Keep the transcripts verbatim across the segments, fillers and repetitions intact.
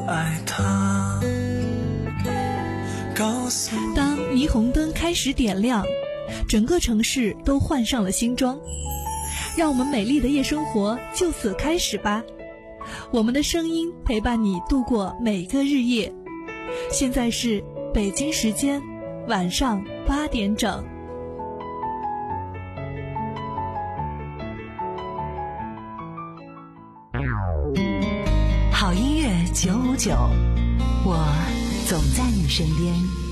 爱他。告诉当霓虹灯开始点亮，整个城市都换上了新装，让我们美丽的夜生活就此开始吧。我们的声音陪伴你度过每个日夜。现在是北京时间晚上八点整。 好音乐九五九，我总在你身边。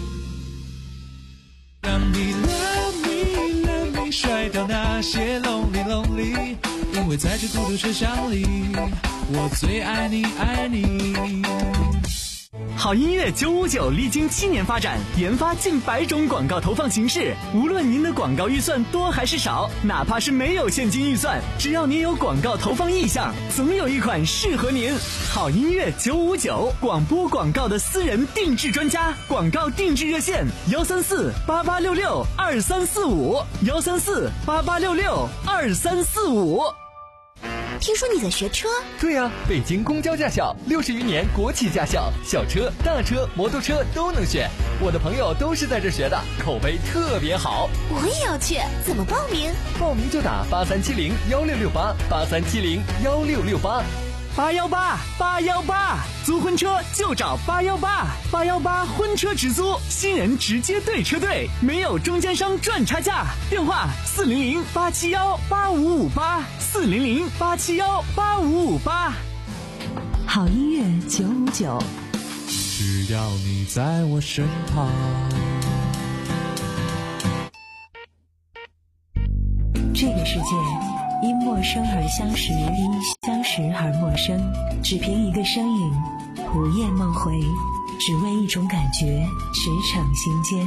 让你 love me love me 甩掉那些 lonely lonely， 因为在这孤独车厢里，我最爱你爱你。 好音乐九五九历经七年发展，研发近百种广告投放形式。无论您的广告预算多还是少，哪怕是没有现金预算，只要您有广告投放意向，总有一款适合您。好音乐九五九，广播广告的私人定制专家，广告定制热线幺三四八八六六二三四五幺三四八八六六二三四五。 听说你在学车？ 对呀、啊，北京公交驾校六十余年国企驾校，小车、大车、摩托车都能选。我的朋友都是在这学的，口碑特别好。 我也要去，怎么报名？ 报名就打八三七零幺六六八八三七零幺六六八。 八幺八八幺八，租婚车就找八幺八八幺八婚车直租，新人直接对车队，没有中间商赚差价。电话四零零八七幺八五五八四零零八七幺八五五八。 好音乐九五九， 只要你在我身旁。 这个世界因陌生而相识，因相识而陌生，只凭一个身影，午夜梦回，只为一种感觉，驰骋心间。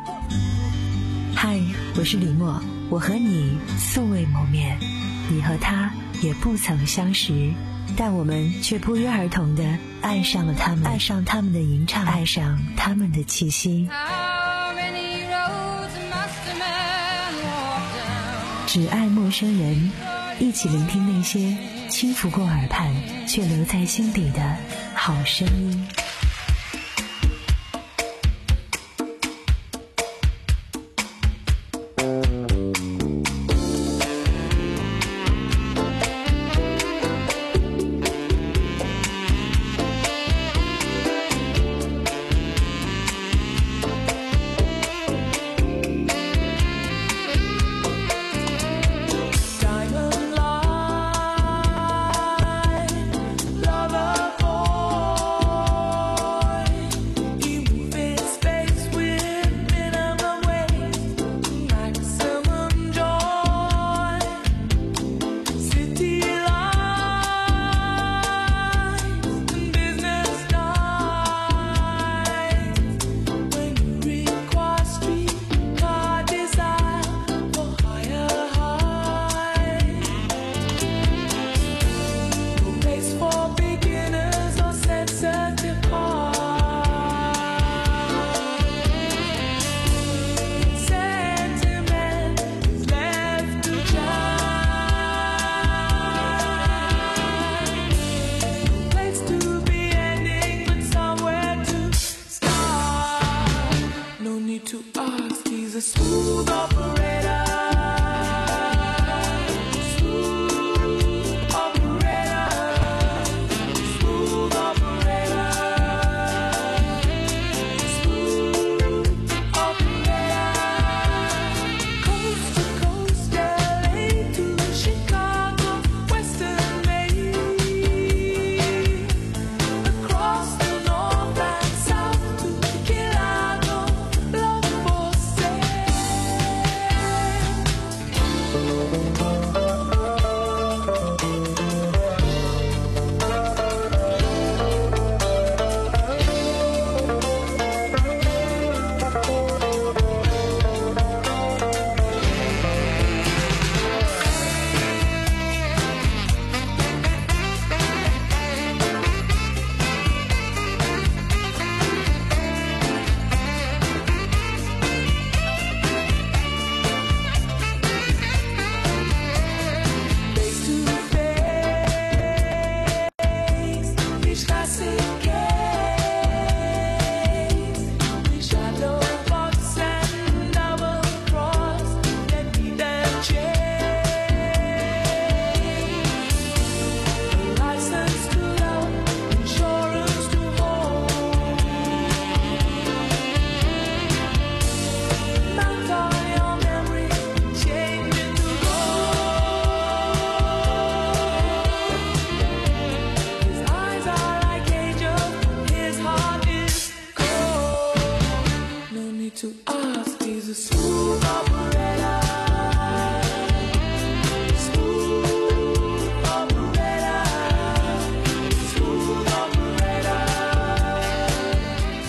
嗨，我是李默，我和你素未谋面，你和他也不曾相识，但我们却不约而同地爱上了他们，爱上他们的吟唱，爱上他们的气息。只爱陌生人，一起聆听那些轻拂过耳畔却留在心底的好声音。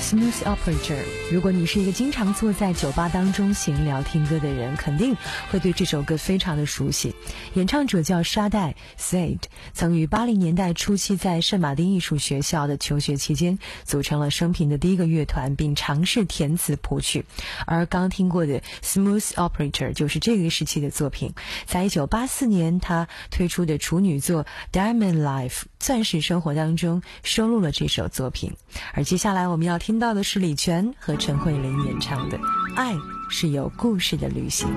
Smooth Operator。 如果你是一个经常坐在酒吧当中闲聊听歌的人，肯定会对这首歌非常的熟悉。演唱者叫沙代 Said， 曾于八零年代初期在圣马丁艺术学校的求学期间组成了生平的第一个乐团，并尝试填词谱曲。而刚听过的 Smooth Operator 就是这个时期的作品。在一九八四年他推出的处女作 Diamond Life 钻石生活当中收录了这首作品。而接下来我们要听到的是李泉和陈慧琳演唱的《爱是有故事的旅行》。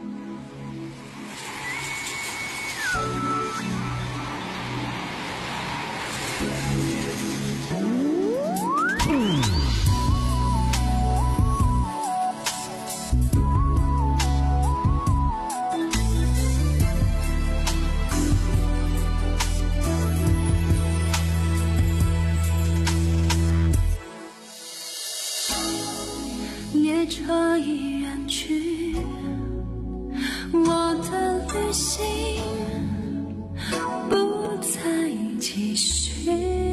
列车已远去，我的旅行不再继续。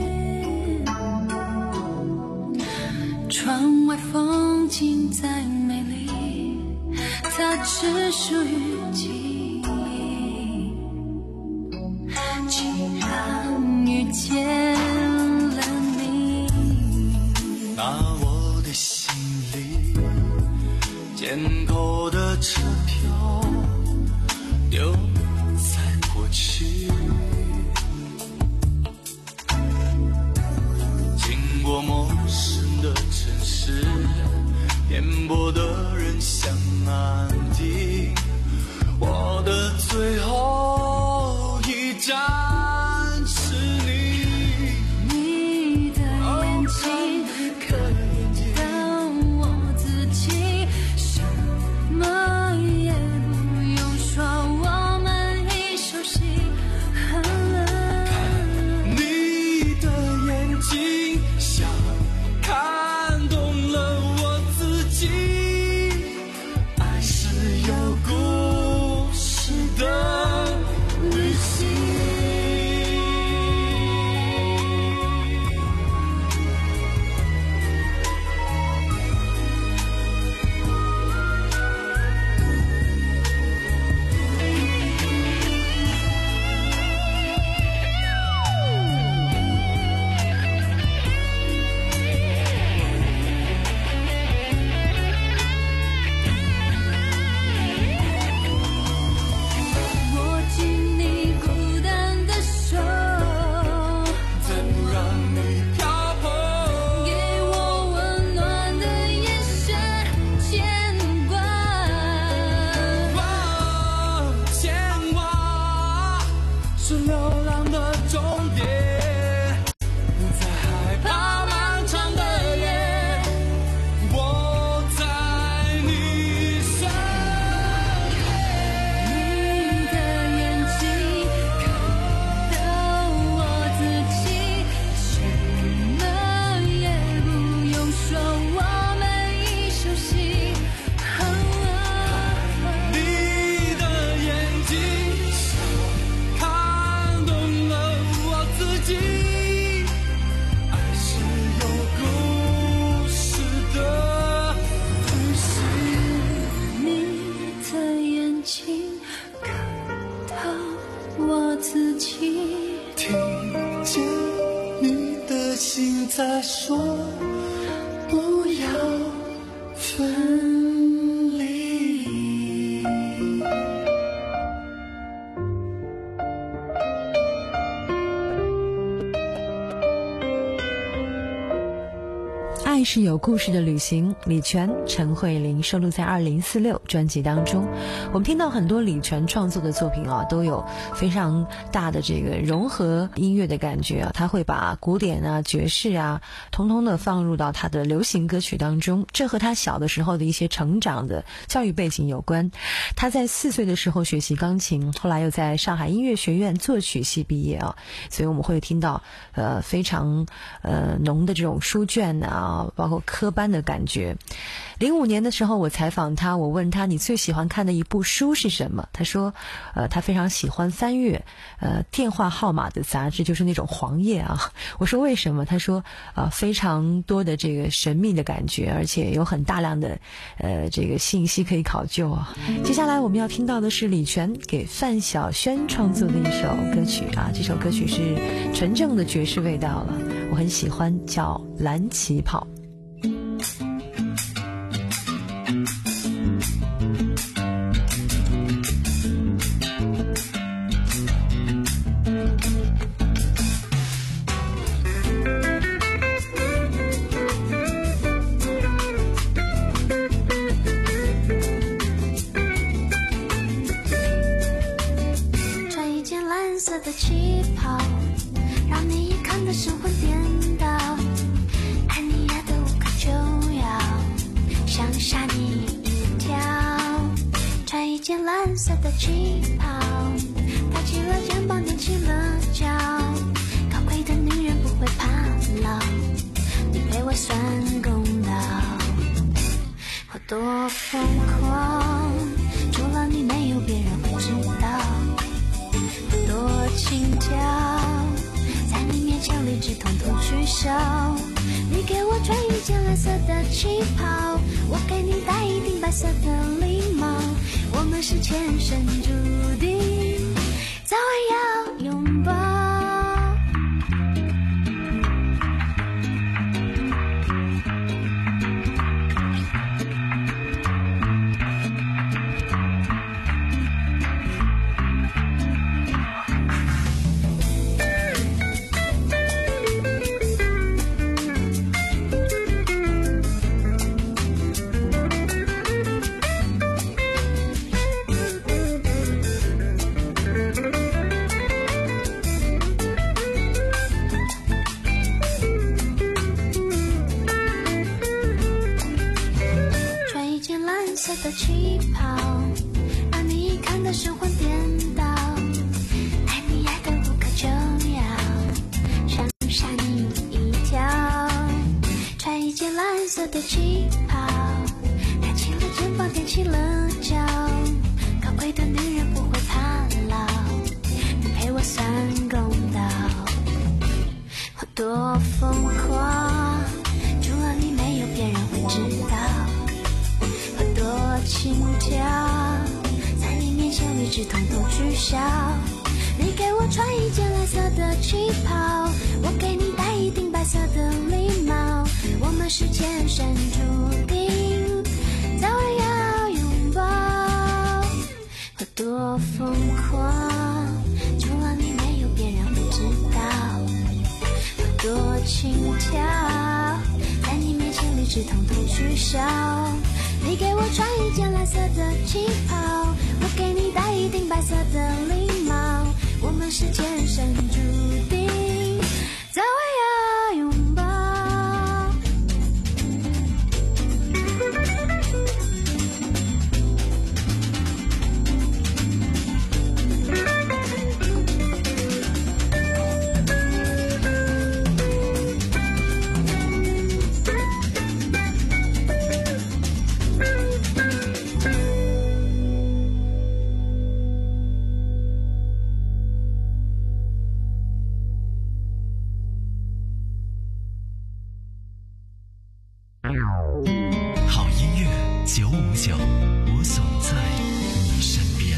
窗外风景再美丽，它只属于记忆。既然遇见了你， 拿我的行李，捡够的车票丢在过去，经过陌生的城市，颠簸的人像安定，我的最后一站是你。 你的眼睛看到我自己，什么也不用说，我们已熟悉。 你的眼睛像看懂了我自己，爱是有故事的旅行。 握紧你孤单的手， 再不让你漂泊， 给我温暖的眼神，牵挂。 哇，牵挂是流浪的终点，不再害怕漫长的夜，我在你身边。 你的眼睛看到我自己，什么也不用说，我们已熟悉。 你的眼睛像看懂了我自己，爱是有故事的旅行。 你的眼睛看到我自己， 听见你的心在说，不要分离。 爱是有故事的旅行，李泉、陈慧琳收录在二零四六专辑当中。我们听到很多李泉创作的作品啊，都有非常大的这个融合音乐的感觉啊，他会把古典啊、爵士啊，通通的放入到他的流行歌曲当中。这和他小的时候的一些成长的教育背景有关。他在四岁的时候学习钢琴，后来又在上海音乐学院作曲系毕业啊，所以我们会听到呃非常呃浓的这种书卷啊。 啊，包括科班的感觉。零五年的时候我采访他，我问他你最喜欢看的一部书是什么？他说呃，他非常喜欢翻阅呃电话号码的杂志，就是那种黄页啊。我说为什么？他说呃非常多的这个神秘的感觉，而且有很大量的呃这个信息可以考究啊。接下来我们要听到的是李泉给范晓萱创作的一首歌曲啊，这首歌曲是纯正的爵士味道了，我很喜欢，叫《蓝旗袍》。 的旗袍，让你一看的神魂颠倒，爱你爱的无可救药，想吓你一跳。穿一件蓝色的旗袍，抬起了肩膀，踮起了脚，高贵的女人不会怕老，你陪我算公道。我多疯狂，除了你没有别人会知道。多轻佻，在你面前理智统统取消。你给我穿一件蓝色的旗袍，我给你戴一顶白色的礼帽，我们是前生注定，早晚要拥抱。的旗袍，让你一看的神魂颠倒，爱你爱的无可救药，想吓你一跳。穿一件蓝色的旗袍，抬起了肩膀，踮起了脚，高贵的女人不会怕老，你陪我算公道。我多疯狂，除了你没有别人会知道。轻佻，在你面前理智统统取消。你给我穿一件蓝色的旗袍，我给你戴一顶白色的礼帽，我们是前生注定，早晚要拥抱。我多疯狂，除了你没有别人会知道。我多轻佻，在你面前理智统统取消。你给我穿一件蓝色的旗袍，我给你戴一顶白色的礼帽，我们是前生注定，早晚要拥抱。 好音乐九五九，我总在你身边。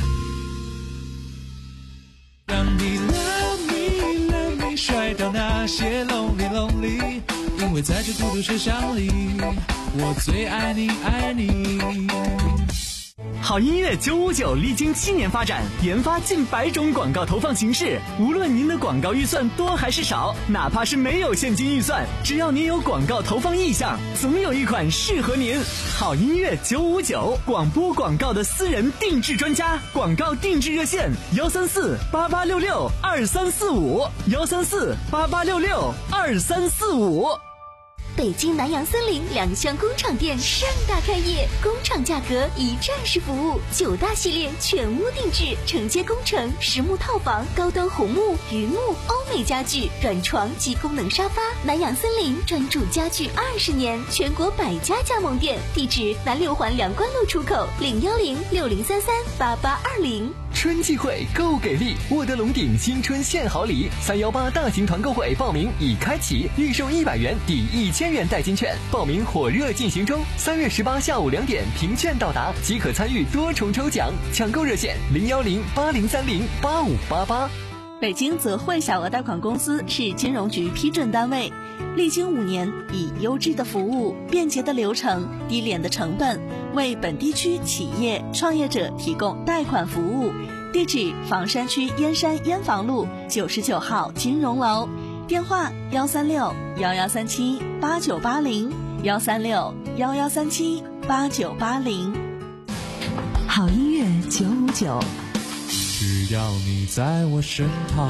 让你 love me love me 甩掉那些 lonely lonely， 因为在这孤独车厢里，我最爱你爱你。 好音乐九五九历经七年发展，研发近百种广告投放形式。无论您的广告预算多还是少，哪怕是没有现金预算，只要您有广告投放意向，总有一款适合您。好音乐九五九，广播广告的私人定制专家，广告定制热线幺三四八八六六二三四五幺三四八八六六二三四五。 北京南洋森林两厢工厂店盛大开业，工厂价格一站式服务，九大系列全屋定制，承接工程、实木套房、高端红木、榆木、欧美家具、软床及功能沙发。南洋森林专注家具二十年，全国百家加盟店，地址南六环梁关路出口，零幺零六零三三八八二零。 春季会购给力，沃德龙鼎新春献好礼，三幺八大型团购会报名已开启，预售一百元抵一千元代金券，报名火热进行中。三月十八下午两点凭券到达即可参与多重抽奖，抢购热线零幺零八零三零八五八八。 北京泽惠小额贷款公司是金融局批准单位，历经五年，以优质的服务、便捷的流程、低廉的成本，为本地区企业创业者提供贷款服务。地址：房山区燕山燕房路九十九号金融楼，电话：幺三六幺幺三七八九八零，幺三六幺幺三七八九八零。 好音乐九五九， 只要你在我身旁。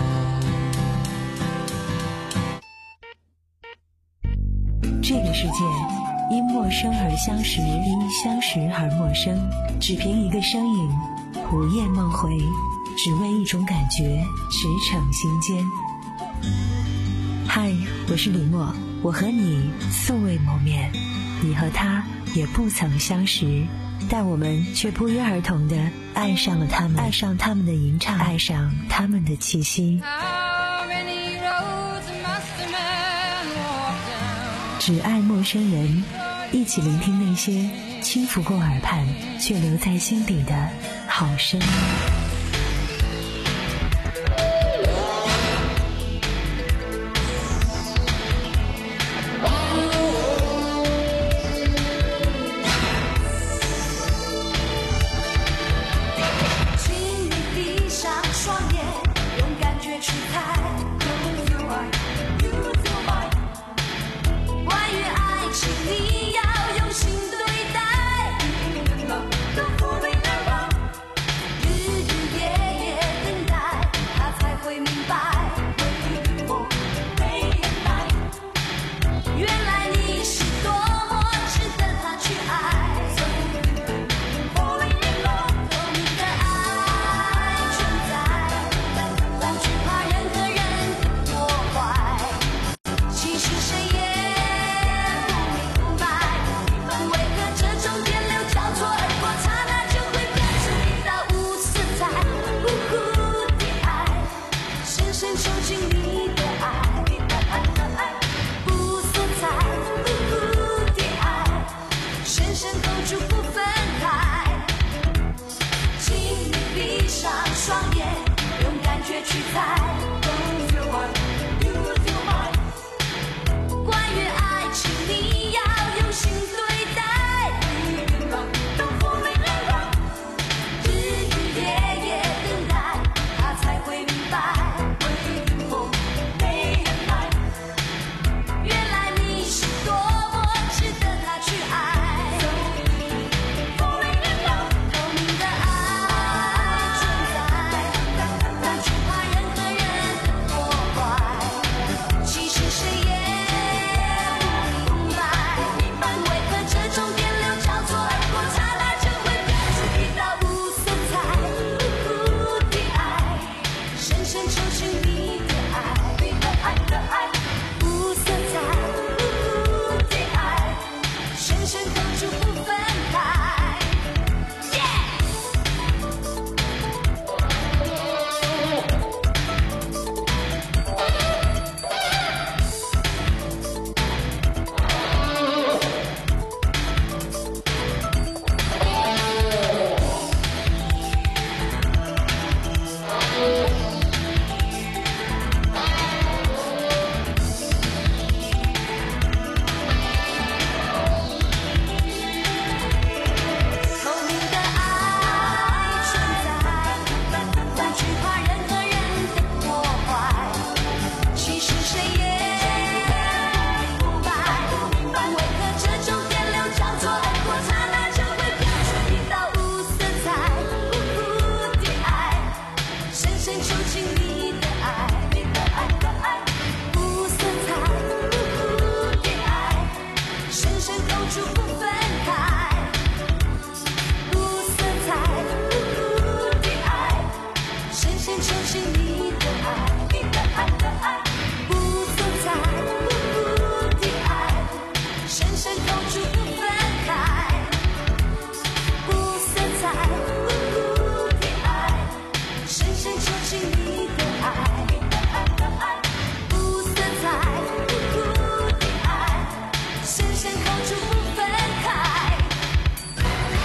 这个世界因陌生而相识，因相识而陌生，只凭一个声音，午夜梦回，只为一种感觉，驰骋心间。嗨，我是李默，我和你素未谋面，你和他也不曾相识，但我们却不约而同地爱上了他们，爱上他们的吟唱，爱上他们的气息。只爱陌生人，一起聆听那些轻拂过耳畔却留在心底的好声音。 do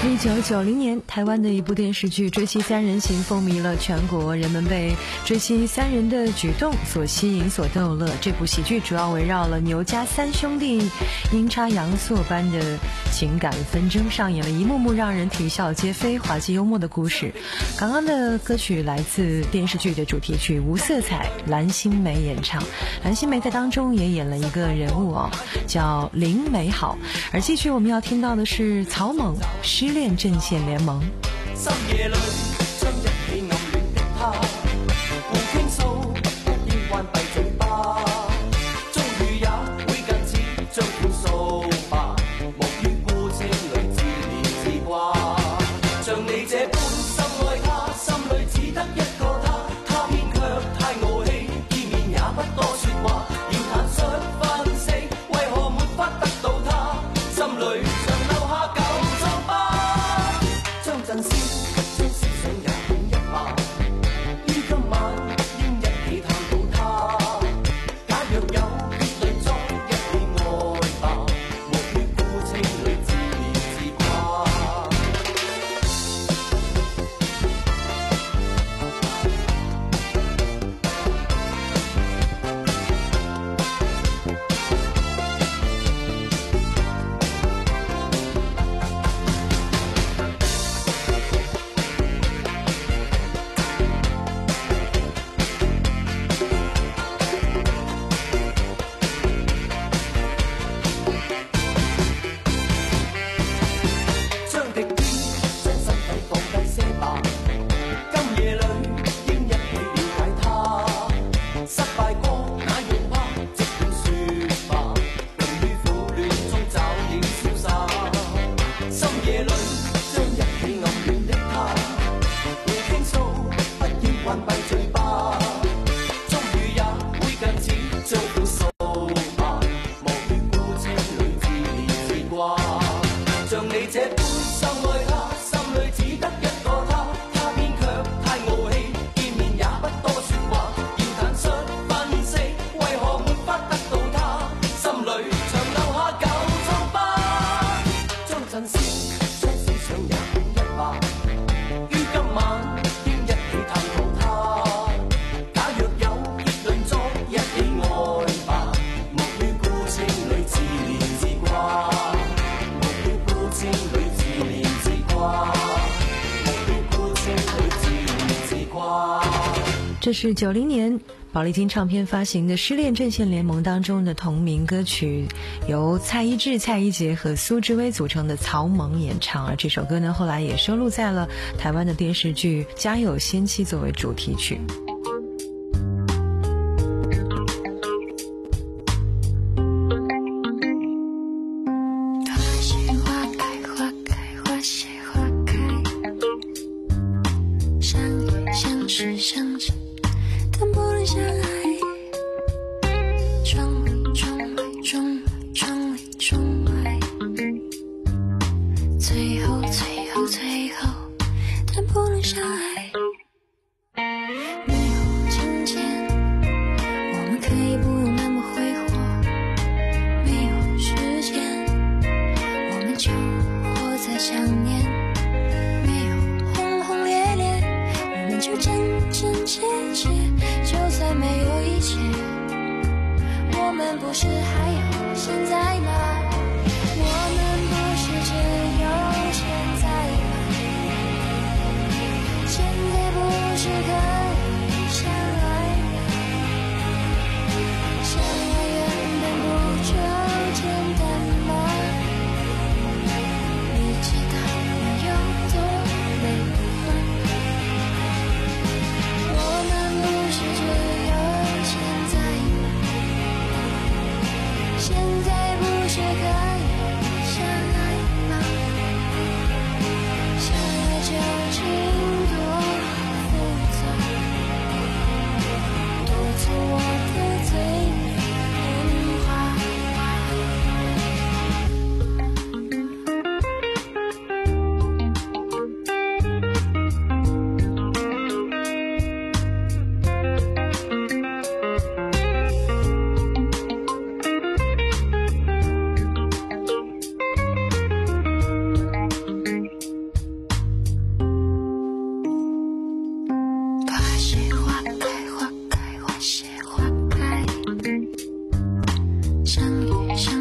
一九九零年，台湾的一部电视剧《追妻三人行》风靡了全国，人们被追妻三人的举动所吸引、所逗乐。这部喜剧主要围绕了牛家三兄弟阴差阳错般的情感纷争，上演了一幕幕让人啼笑皆非、滑稽幽默的故事。刚刚的歌曲来自电视剧的主题曲《无色彩》，蓝心湄演唱。蓝心湄在当中也演了一个人物哦，叫林美好。而继续我们要听到的是草蜢《失恋阵线聯盟》。 深夜裏將一起暗戀的他互傾訴，不應關閉嘴巴，終於也會近似將苦訴吧，莫於孤清裏自憐自掛。像你這般深愛他，心裏只得一個他，他偏卻太傲氣，見面也不多說話，要坦率分析為何沒法得到他，心裏常留下舊瘡疤。將陣先將思想也變一吧，於今晚應一起探討他。假若有別離作一起愛吧，莫於孤清裏自憐自掛。將敵意將身體放低些吧，今夜裏應一起了解他。失敗過那用怕，即管說吧，能於苦戀中找點瀟灑。深夜裏將一起暗戀的他互傾訴，不應關閉嘴巴，終於也會近似將苦訴吧，莫於孤清裏自憐自掛。像你這般深愛他，心裏只得一個他，他偏卻太傲氣，見面也不多說話，要坦率分析為何沒法得到他，心裏常留下舊瘡疤。將陣先將思想也變一吧，於今晚應一起探討他。假若有結論作一起愛吧，莫於孤清裏自憐自掛。清裏自憐自掛，莫於孤清裏自憐自掛。 这是九零年宝丽金唱片发行的《失恋阵线聯盟》当中的同名歌曲，由蔡一智、蔡一杰和苏志威组成的草蜢演唱。而这首歌呢，后来也收录在了台湾的电视剧《家有仙妻》作为主题曲。 但不能相爱，窗里窗外，窗外窗里窗外，最后最后最后，但不能相爱。没有金钱，我们可以不用那么挥霍；没有时间，我们就活在想念；没有轰轰烈烈，我们就真真切切。就算没有一切，我们不是还有现在吗？我们不是只有现在吗？现在不是可以相爱吗？相爱原本不就简单吗？你知道我有多累吗？我们不是只有现在吗？现在不是可以相爱吗？相爱究竟多复杂，多做我的嘴边花。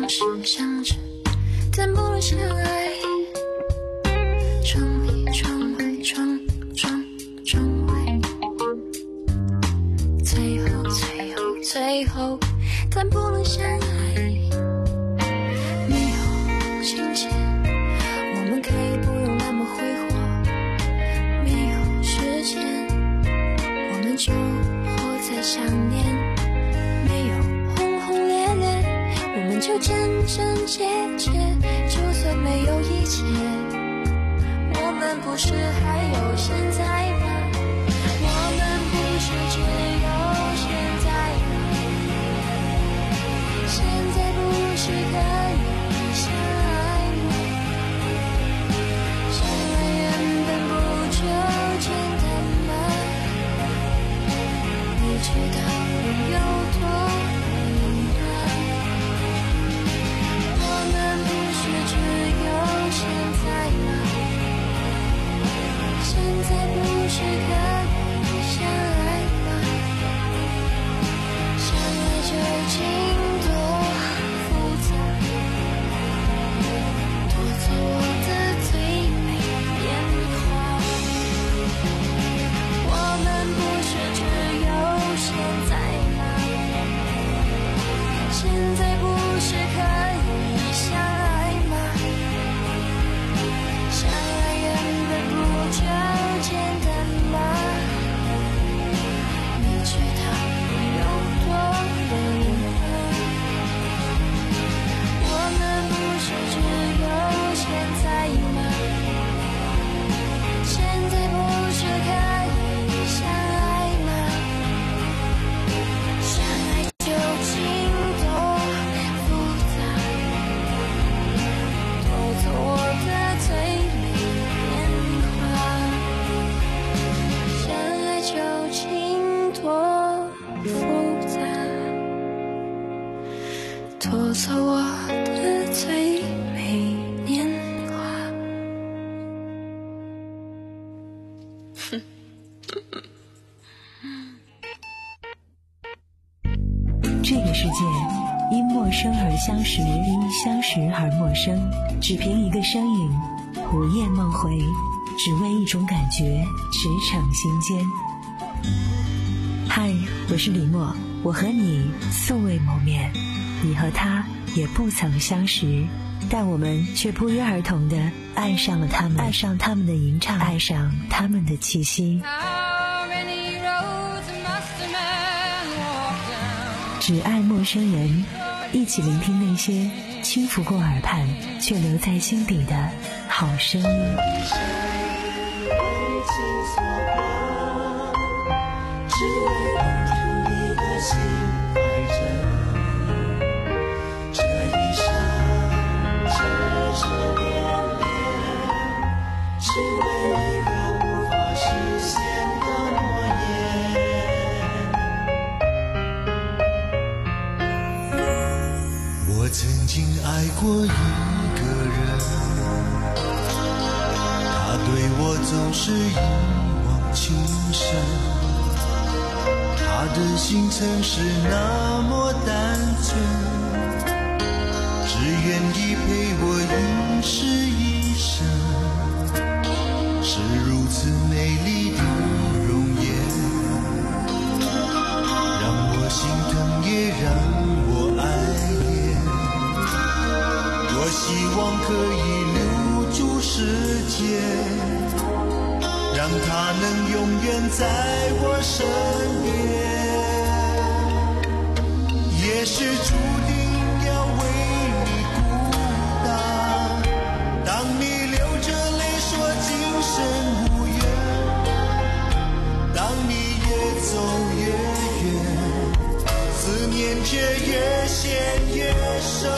相识相知，但不能相爱。窗里窗外窗窗窗外，最后最后最后，但不能相爱。没有情节，我们可以不用那么挥霍。没有时间，我们就活在想念。没有轰轰烈烈，我们就真真切切。就算没有一切，我们不是还有现在吗？我们不是只有现在吗？现在不是可以相爱吗？相爱原本不就简单吗？你知道我有多温暖？我们不是只有现在吗？现在不是可以相爱吗？相爱究竟多复杂，夺走我的最美年华。我们不是只有现在吗？现在不是可以相爱吗？相爱原本不就简单吗？你知道我有多温暖？我们不是只有现在吗？现在不是可以相爱吗？相爱究竟多复杂，夺走我的最美年华。相爱究竟多复杂，夺走我的最美年华。 这个世界因陌生而相识，因相识而陌生，只凭一个身影，午夜梦回，只为一种感觉，驰骋心间。嗨，我是李默，我和你素未谋面，你和他也不曾相识，但我们却不约而同地爱上了他们，爱上他们的吟唱，爱上他们的气息。只爱陌生人，一起聆听那些轻拂过耳畔却留在心底的好声音。 我曾经爱过一个人，他对我总是一往情深，他的心曾是那么单纯，只愿意陪我一世一生，是如此美丽的容颜，让我心疼也让我爱恋。我希望可以留住时间，让它能永远在我身边。也许注定要为你孤单，当你流着泪说今生无缘，当你越走越远，思念却越陷越深。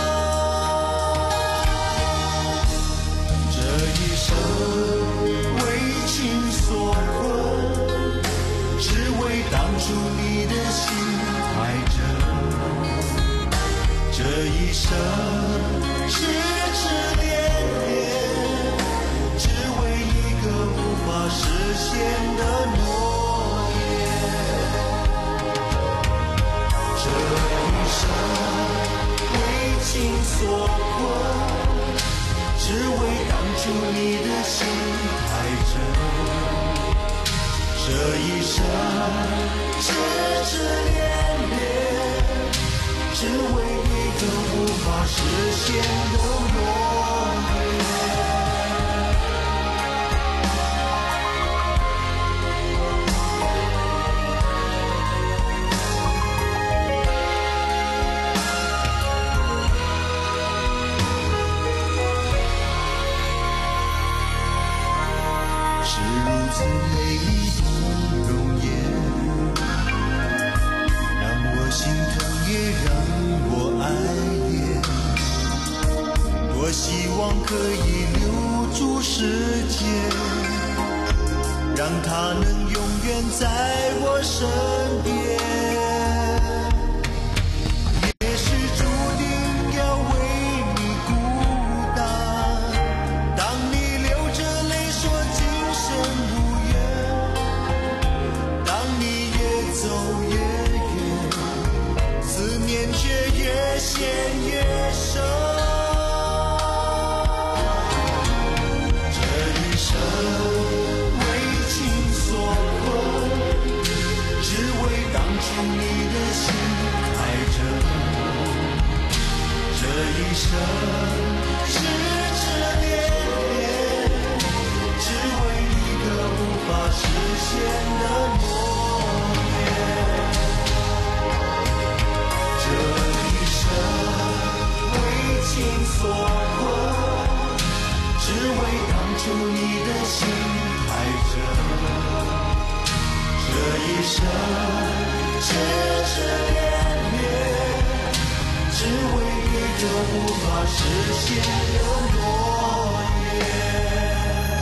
为情所困，只为当初你的心太真。这一生痴痴恋恋，只为一个无法实现的诺言。这一生为情所困，只为当初你的心太真。这一生痴痴恋恋，只为一个无法实现的诺言。是如此美丽的容颜，让我心疼也让我爱恋。多希望可以留住时间，让它能永远在我身边。也许注定要为你孤单，当你流着泪说今生无缘，当你越走越远，思念却越陷越深。这一生为情所困，只为当初你的心太真。这一生痴痴恋恋，只为一个无法实现的诺言。这一生为情所困，只为当初你的心太真。这一生痴痴恋恋，只为一个无法实现的诺言。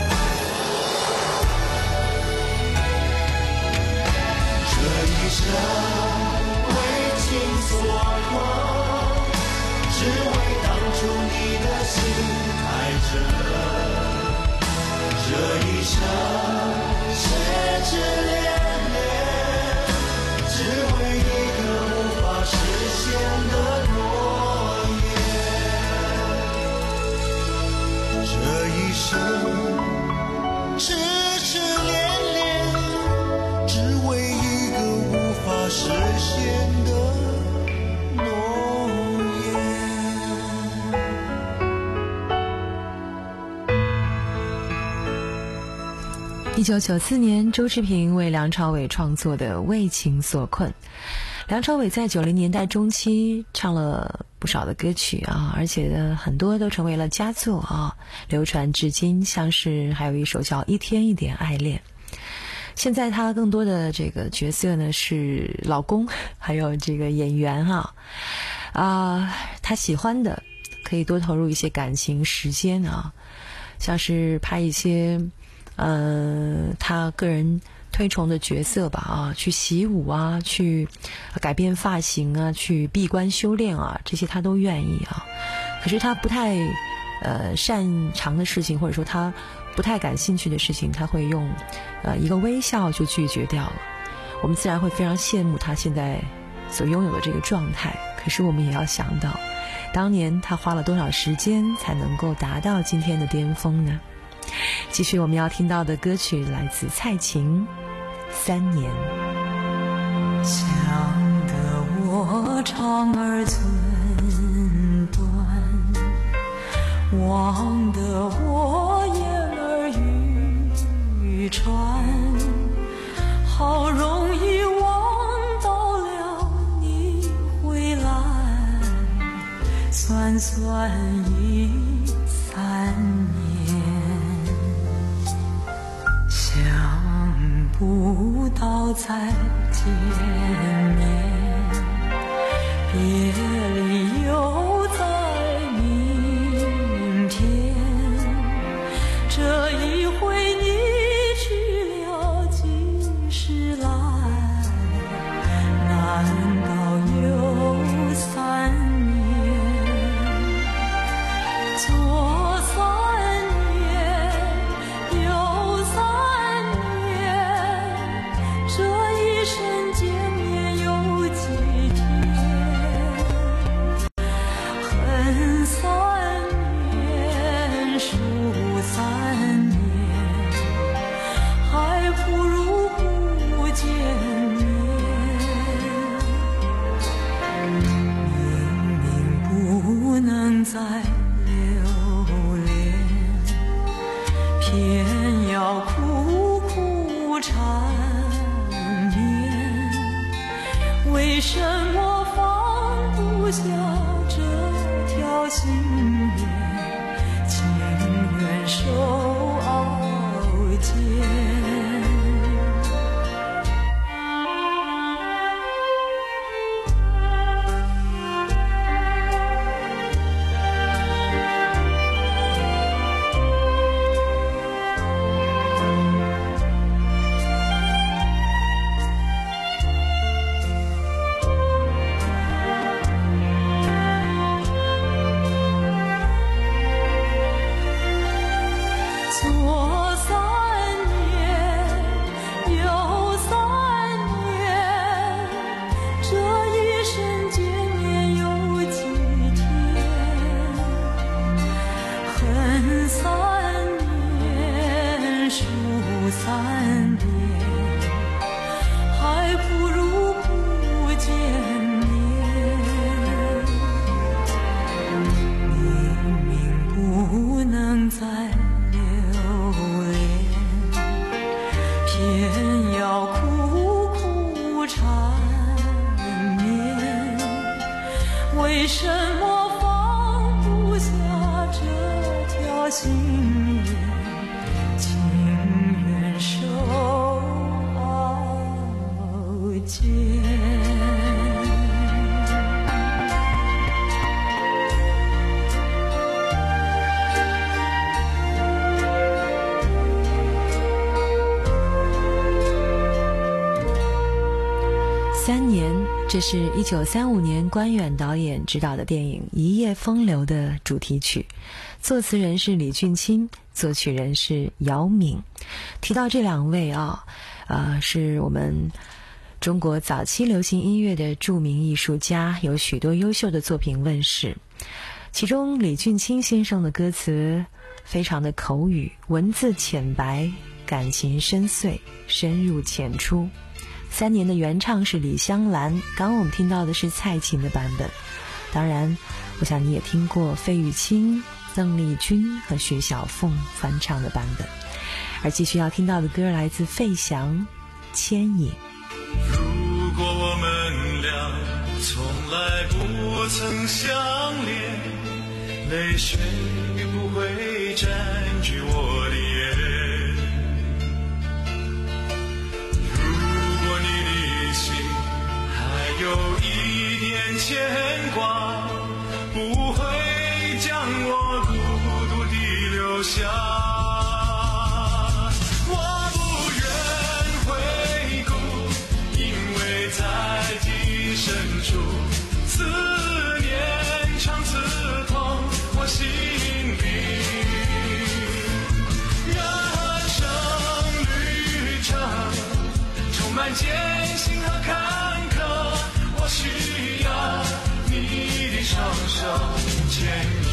这一生为情所困，只为当初你的心太真。这一生痴痴恋恋，只为一个无法实现的诺言。这一生痴痴恋恋，只为一个无法实现的诺言。 一九九四年，周志平为梁朝伟创作的《为情所困》。梁朝伟在九零年代中期唱了不少的歌曲啊，而且呢很多都成为了佳作啊，流传至今。像是还有一首叫《一天一点爱恋》。现在他更多的这个角色呢是老公，还有这个演员哈啊，他喜欢的可以多投入一些感情时间啊，像是拍一些呃他个人推崇的角色吧啊，去习武啊，去改变发型啊，去闭关修炼啊，这些他都愿意啊。可是他不太呃擅长的事情，或者说他不太感兴趣的事情，他会用呃一个微笑就拒绝掉了。我们自然会非常羡慕他现在所拥有的这个状态，可是我们也要想到，当年他花了多少时间才能够达到今天的巅峰呢？继续我们要听到的歌曲来自蔡琴，三年。 想得我长儿寸断，忘得我言儿语传，好容易望到了你回来，算算已三年，想不到再见面，别离又在明天，这一回你去了几时来，难道又三年？左三年右三年，这一生见面有几天？ 心愿，情愿受煎。为什么放不下这条心愿，情愿受煎。 三年，这是一九三五年关远导演执导的电影《一夜风流》的主题曲，作词人是李俊钦，作曲人是姚敏。提到这两位啊，呃，是我们中国早期流行音乐的著名艺术家，有许多优秀的作品问世。其中李俊钦先生的歌词非常的口语，文字浅白，感情深邃，深入浅出。三年的原唱是李香兰，刚刚我们听到的是蔡琴的版本，当然我想你也听过费玉清、邓丽君和徐小凤翻唱的版本。而继续要听到的歌来自费翔，牵引。 如果我们俩从来不曾相恋，泪水不会占据我的眼。有一点牵挂，不会将我孤独地留下。我不愿回顾，因为在记忆深处，思念常刺痛我心里。人生旅程充满艰辛和坎坷，我需要你的双手牵引。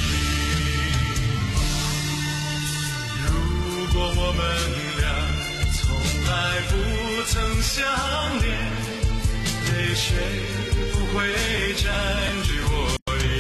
如果我们俩从来不曾相恋，泪水不会占据我的眼。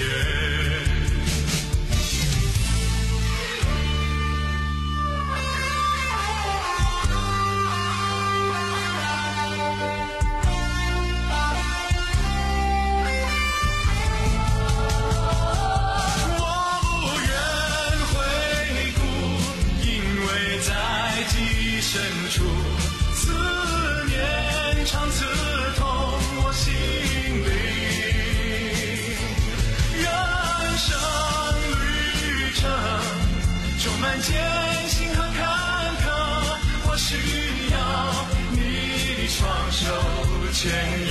深处思念常刺痛我心里，人生旅程充满艰辛和坎坷，我需要你的双手牵引。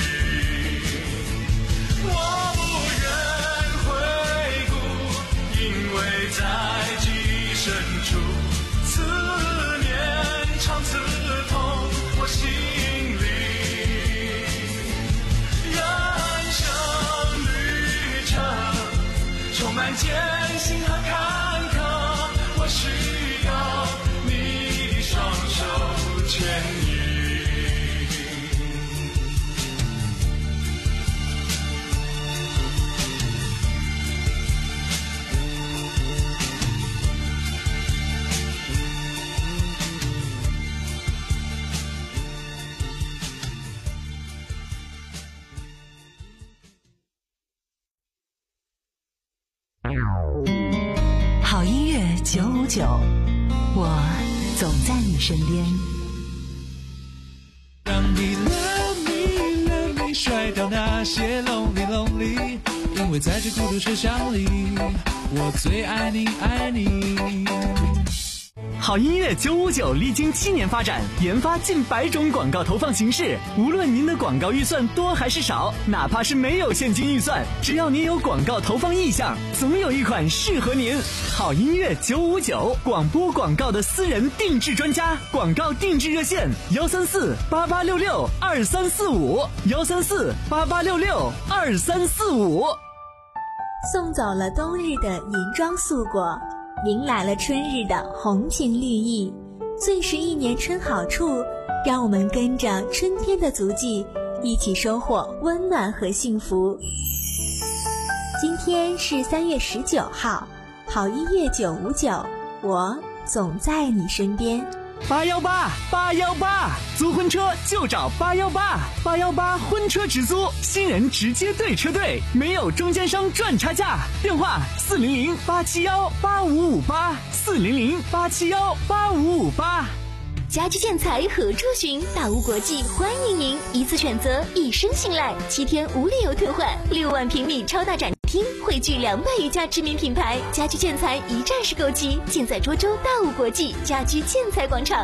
我不愿回顾，因为在记忆深处思常刺痛我心里，人生旅程充满艰辛和坎坷，我需要你的双手牵引。 九五九，我总在你身边。 让你 love me love me 甩掉那些 lonely lonely， 因为在这孤独车厢里，我最爱你爱你。 好音乐九五九历经七年发展，研发近百种广告投放形式。无论您的广告预算多还是少，哪怕是没有现金预算，只要您有广告投放意向，总有一款适合您。好音乐九五九，广播广告的私人定制专家，广告定制热线幺三四八八六六二三四五幺三四八八六六二三四五。 送走了冬日的银装素裹，迎来了春日的红情绿意，最是一年春好处，让我们跟着春天的足迹，一起收获温暖和幸福。今天是三月十九号，好音乐九五九，我总在你身边。 八幺八八幺八，租婚车就找八幺八，八幺八婚车直租，新人直接对车队，没有中间商赚差价。电话四零零八七幺八五五八，四零零八七幺八五五八。 家居建材何处寻？大屋国际欢迎您，一次选择，一生信赖，七天无理由退换，六万平米超大展厅，汇聚两百余家知名品牌，家居建材一站式购齐，尽在涿州大屋国际家居建材广场。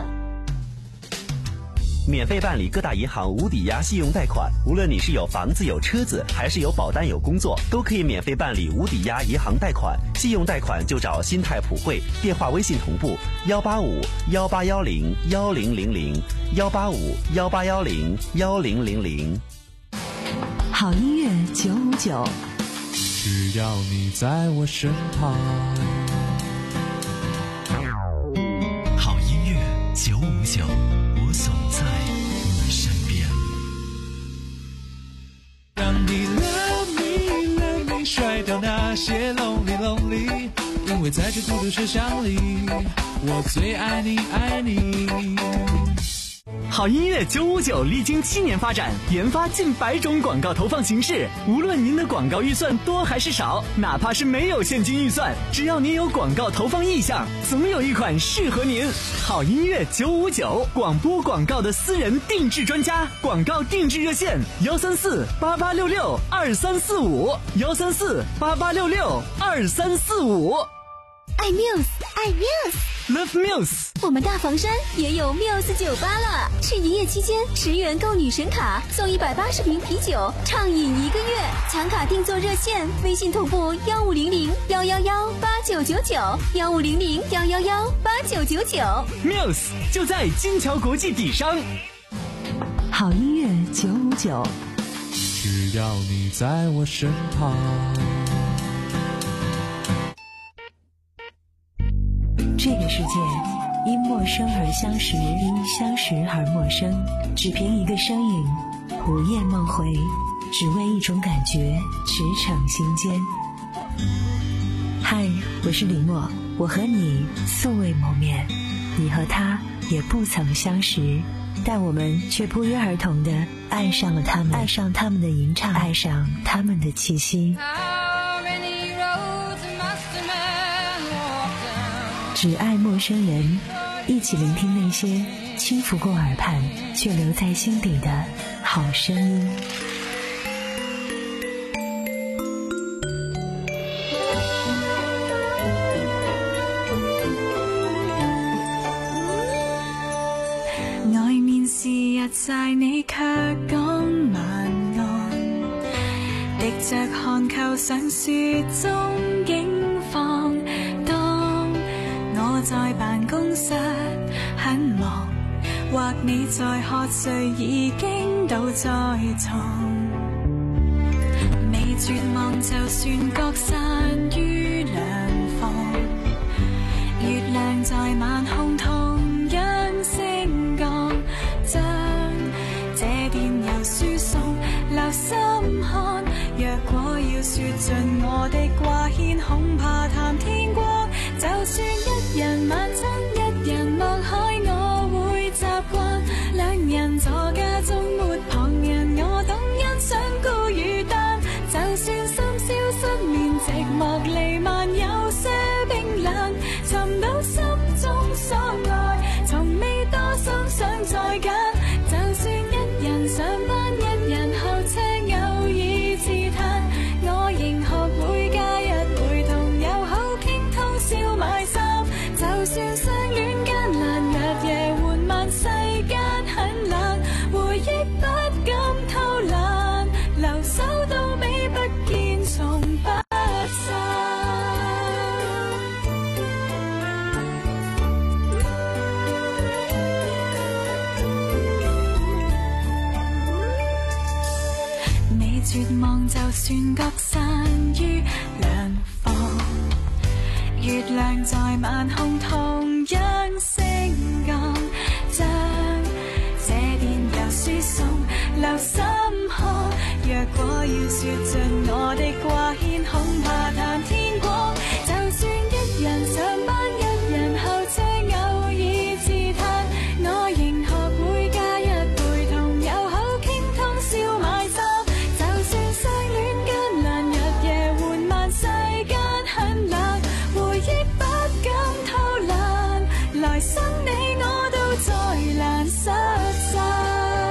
免费办理各大银行无抵押信用贷款，无论你是有房子有车子，还是有保单有工作，都可以免费办理无抵押银行贷款。信用贷款就找新泰普惠，电话微信同步幺八五幺八幺零幺零零零幺八五幺八幺零幺零零零。 好音乐九五九， 只要你在我身旁。 好音乐九五九，我总在你身边。 让你 love me love me 甩掉那些 lonely lonely， 因为在这孤独车厢里，我最爱你爱你。 好音乐九五九历经七年发展，研发近百种广告投放形式。无论您的广告预算多还是少，哪怕是没有现金预算，只要您有广告投放意向，总有一款适合您。好音乐九五九，广播广告的私人定制专家，广告定制热线幺三四八八六六二三四五幺三四八八六六二三四五。 爱 Muse， 爱 Muse，Love Muse。 我们大房山也有 Muse 酒吧了，是营业期间十元购女神卡送一百八十瓶啤酒，畅饮一个月。抢卡订座热线，微信同步幺五零零幺幺幺八九九九幺五零零幺幺幺八九九九。 Muse 就在金桥国际底商。 好音乐九五九， 只要你在我身旁。 这个世界因陌生而相识，因相识而陌生，只凭一个身影，午夜梦回，只为一种感觉，驰骋心间。嗨，我是李默，我和你素未谋面，你和他也不曾相识，但我们却不约而同地爱上了他们，爱上他们的吟唱，爱上他们的气息。只爱陌生人，一起聆听那些轻拂过耳畔却留在心底的好声音。 外面是日晒，你卻講晚安，滴着汗扣上雪中景況。我在辦公室很忙，或你在喝醉已經倒在床，未絕望就算各散於兩方，月亮在晚空同樣升降，將這電郵輸送留心看，若果要說盡我的掛牽，恐怕談天光。就算一人晚餐，一人望海，我會習慣。兩人座駕中沒旁人，我懂欣賞孤與單。就算深宵失眠，寂寞彌漫，有些冰冷。尋就算各散於兩方，月亮在晚空同樣升降，將這電郵輸送留心看。若果要說盡我的掛牽，恐怕談天光。就算一人上班，一人候車，偶爾自嘆，我仍學會假日陪同友好傾通宵買衫。就算相戀艱難，日夜緩慢，世間很冷，回憶不敢偷懶，來生你我都再難失散。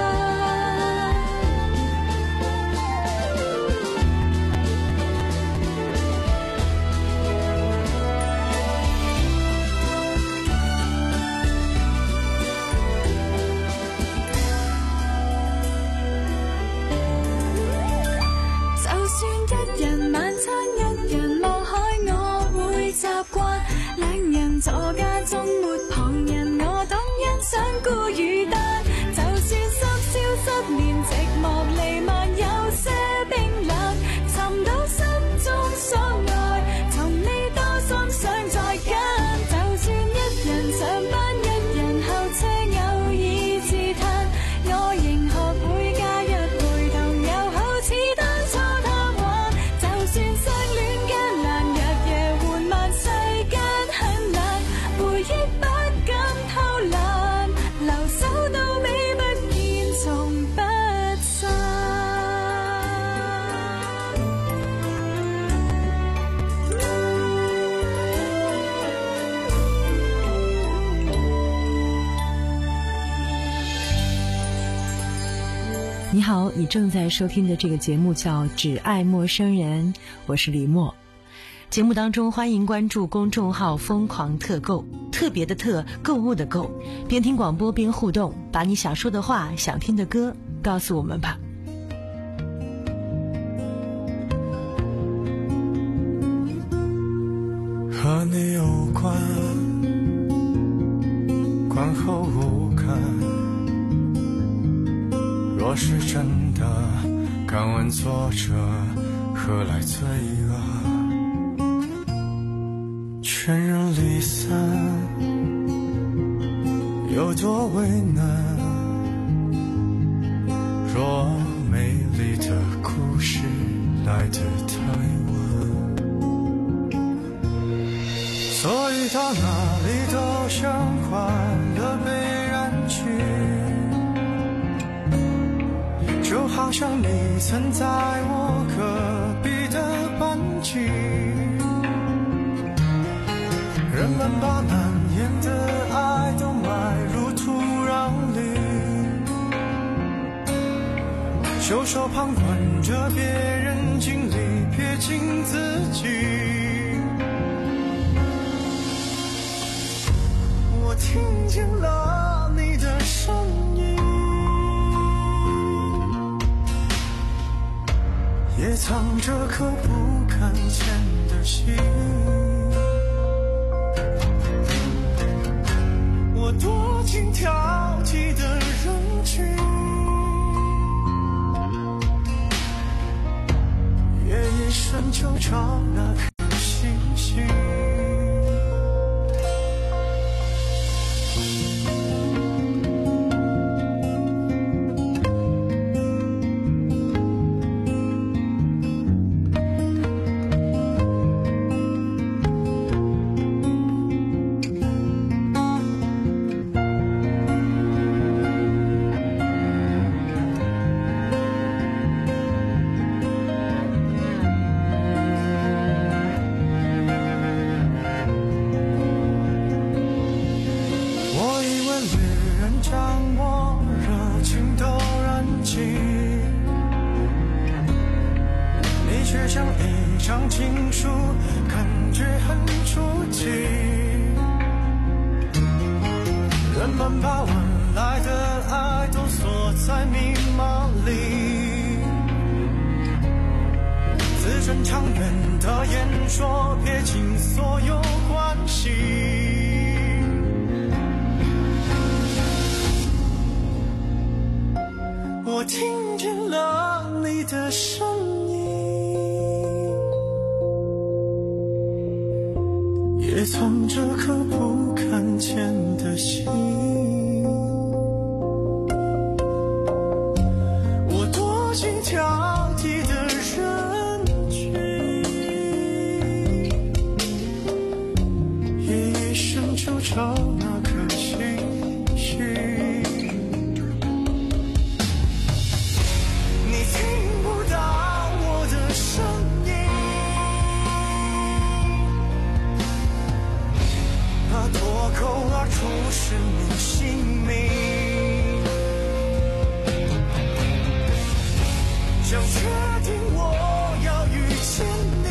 坐家中沒旁人，我懂欣賞孤與單。就算深宵失眠，寂寞彌漫，有些冰冷，尋到心中所愛，從未多心想再跟。就算一人上班，一人候車，偶爾自嘆，我仍學會假日陪同友好，似當初貪玩。就算相戀艱難，日夜緩慢，世間很冷，回憶不敢偷懶，留守到尾不見，從不散。 你好，你正在收听的这个节目叫《只爱陌生人》，我是李默。节目当中欢迎关注公众号疯狂特购，特别的特，购物的购，边听广播边互动，把你想说的话，想听的歌告诉我们吧。 和你有关，观后无感，若是真的，敢问作者何来罪恶？全人离散，有多为难？若美丽的故事来得太晚，所以到哪里都像欢乐被染去，就好像你曾在我隔壁的班级。人们把难言的爱都埋入土壤里，袖手旁观着别人经历，撇清自己。我听见了你的声音，也藏着颗不敢见的心。我躲进挑剔的人群，夜夜深就找那颗星星。我听见了你的声音， 也藏着颗不看见的心。我躲进挑剔的人群，夜一声就找那颗星星。你听不到我的声音，怕脱口而出是你姓名。想确定我要遇见你，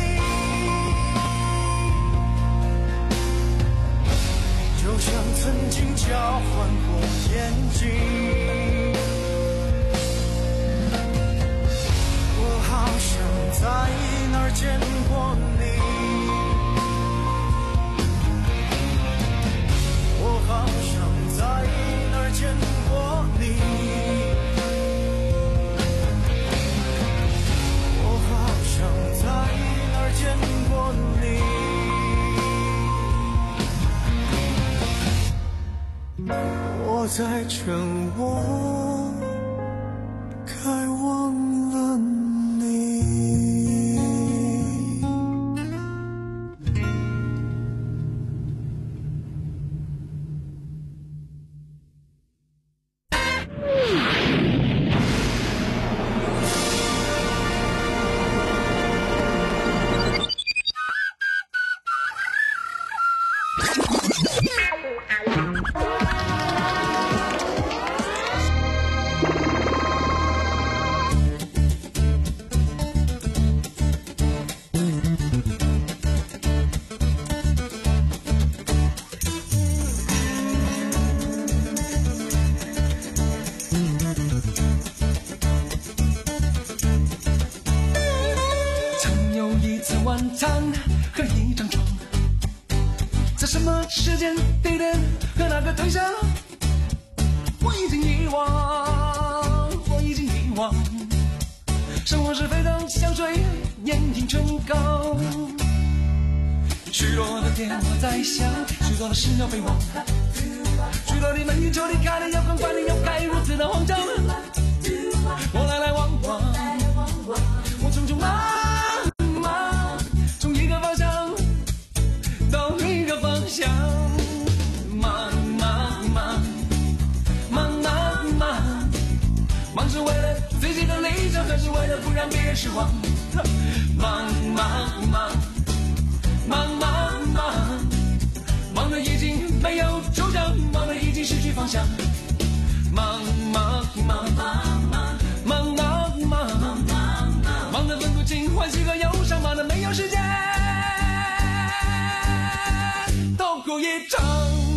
就像曾经交换过眼睛。我好想在哪儿见过你，我好想在哪儿见过你，我好想在哪儿见过你。我在劝我该忘了你。 曾有一次晚餐和一张床，在什么时间地点和那个对象，我已经遗忘，我已经遗忘。生活是非常香水，烟听唇膏，许多的电话在响，许多的事要被忘，许多的门与就离开了，要更管理，又该如此的慌张。我来来往往，我匆匆忙忙，从一个方向到另一个方向，忙忙忙忙忙忙，忙是为了自己的理想，还是为了不让别人失望？忙忙忙忙忙忙，忙得已经没有主张，忙得已经失去方向。忙忙忙忙忙忙忙忙忙，忙得分不清欢喜和忧伤，忙得没有时间，痛苦一场。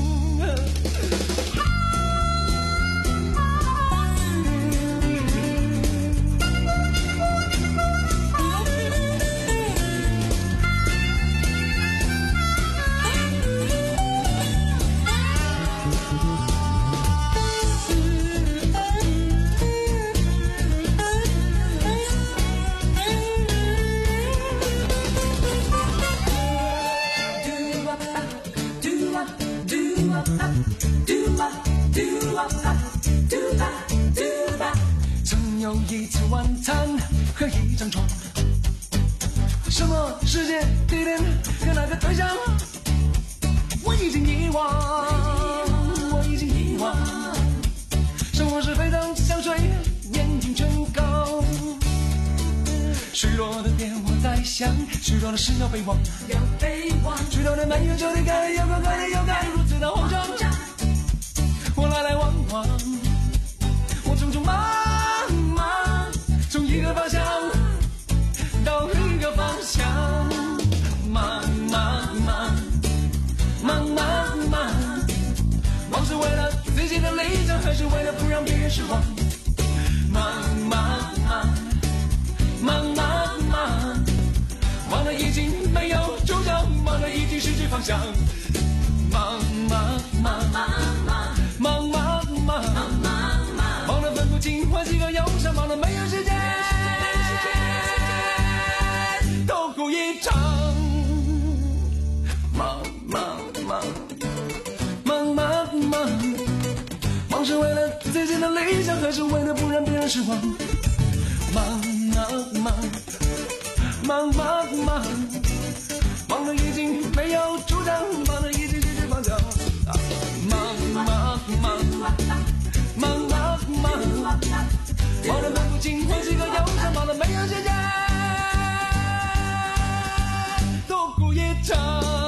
曾有一次晚餐和一张床，什么时间地点和那个对象，我已经遗忘，我已经遗忘。生活是非常香水，烟听唇膏，许多的电话在响，许多的事要被忘，许多的埋怨就离开，有个可怜又该如此的慌张。我来来往往，我匆匆忙忙，从一个方向到另一个方向，忙忙忙忙忙忙，忙是为了自己的理想，还是为了不让别人失望？忙忙忙忙忙忙，忙得已经没有主张，忙得已经失去方向。忙忙忙忙忙忙忙忙，忙得分不清欢喜和忧伤，忙得没有时间，痛苦一场。忙忙的理想，还是为了不让别人失望？忙忙忙忙忙忙，忙得已经没有主张，忙得已经失去方向。忙忙忙忙忙忙，忙得分不清欢喜和忧伤，忙得没有时间多哭一场。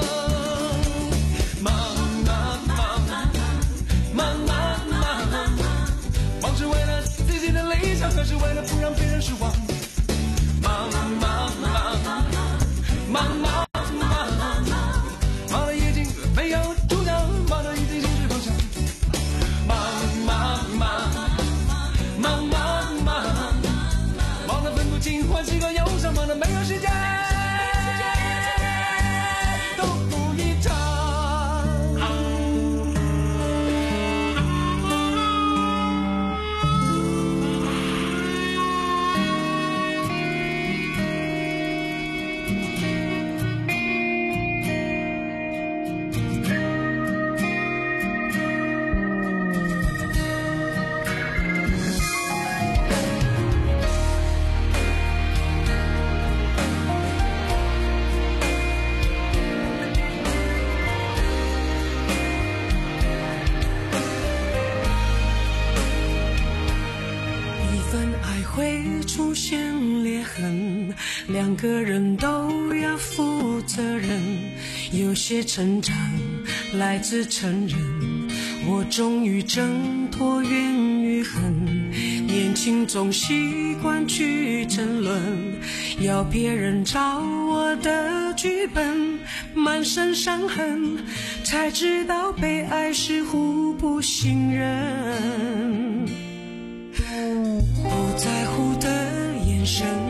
忙忙忙忙忙忙，忙是为了自己的理想，还是为了不让别人失望？忙忙忙忙忙忙，忙得已经没有主张，忙得已经失去方向。忙忙忙忙忙忙，忙得分不清欢喜和忧伤，忙得没有时间都哭一场。 会出现裂痕，两个人都要负责任。有些成长来自承认，我终于挣脱怨与恨。年轻总习惯去争论，要别人照我的剧本，满身伤痕，才知道被爱是互不信任。不在乎的眼神，